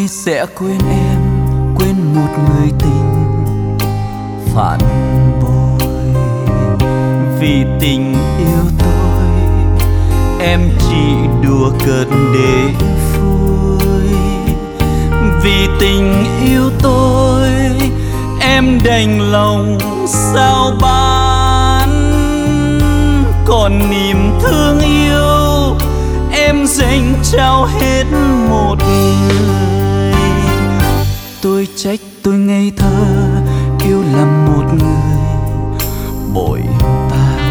sẽ quên em, quên một người tình phản bội. Vì tình yêu tôi, em chỉ đùa cợt để vui. Vì tình yêu tôi, em đành lòng sao bán. Còn niềm thương yêu, em dành trao hết một người. Tôi trách tôi ngây thơ, yêu lầm một người bội bạc.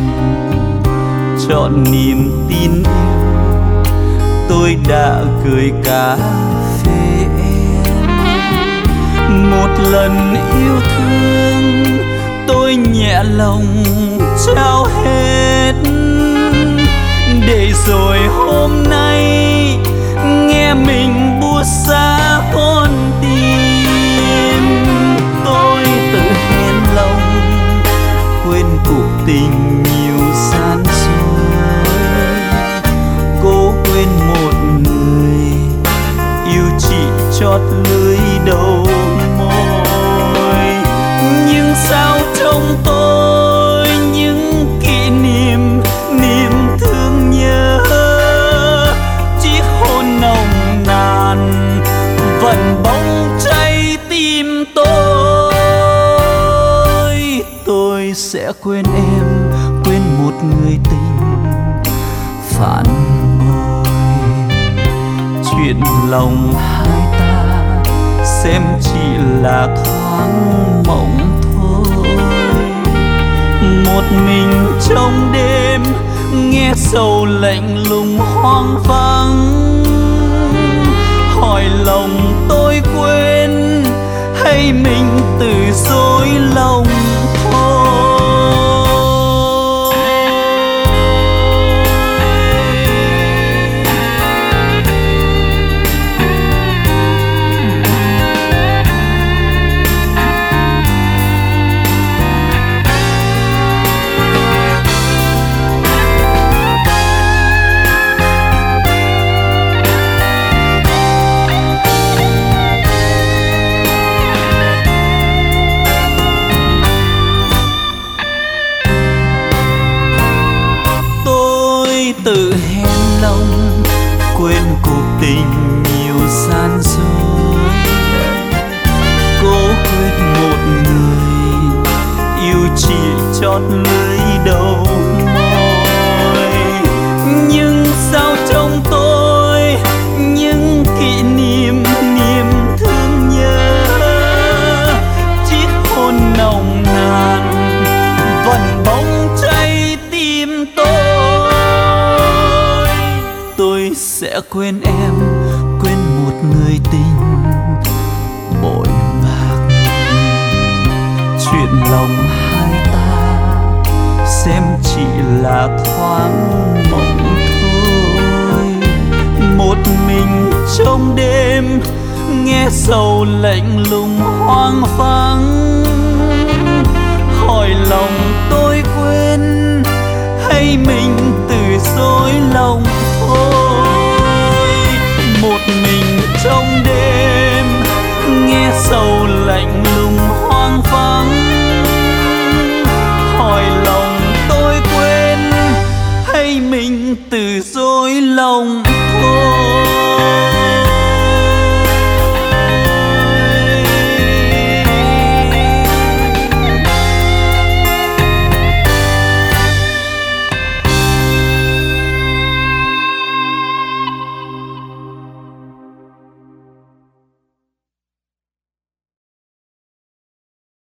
Chọn niềm tin yêu, tôi đã gửi cả về em. Một lần yêu thương, tôi nhẹ lòng trao hết. Để rồi hôm nay nghe mình buốt giá con tim. Tôi tự hẹn lòng quên cuộc tình nhiều gian dối. Cố quên một người yêu chỉ chót lưỡi đầu môi. Nhưng sao trong tôi những kỷ niệm, niềm thương nhớ, chiếc hôn nồng nàn vẫn bóng cháy tim tôi. Tôi sẽ quên em, quên một người tình phản bội. Chuyện lòng hai ta xem chỉ là thoáng mộng thôi. Một mình trong đêm nghe sầu lạnh lùng hoang vắng. Hỏi lòng tôi quên hay mình từ dối lòng thôi. Tự hẹn lòng quên cuộc tình nhiều gian dối. Cố quên một người yêu chỉ chót lưỡi đầu môi. Nhưng sao trong tôi những kỷ niệm, niềm thương nhớ, chiếc hôn nồng nàn vẫn bóng cháy tim tôi. Tôi sẽ quên em, quên một người tình bội bạc. Chuyện lòng hai ta xem chỉ là thoáng mộng thôi. Một mình trong đêm nghe sầu lạnh lùng hoang vắng. Hỏi lòng tôi quên hay mình từ dối lòng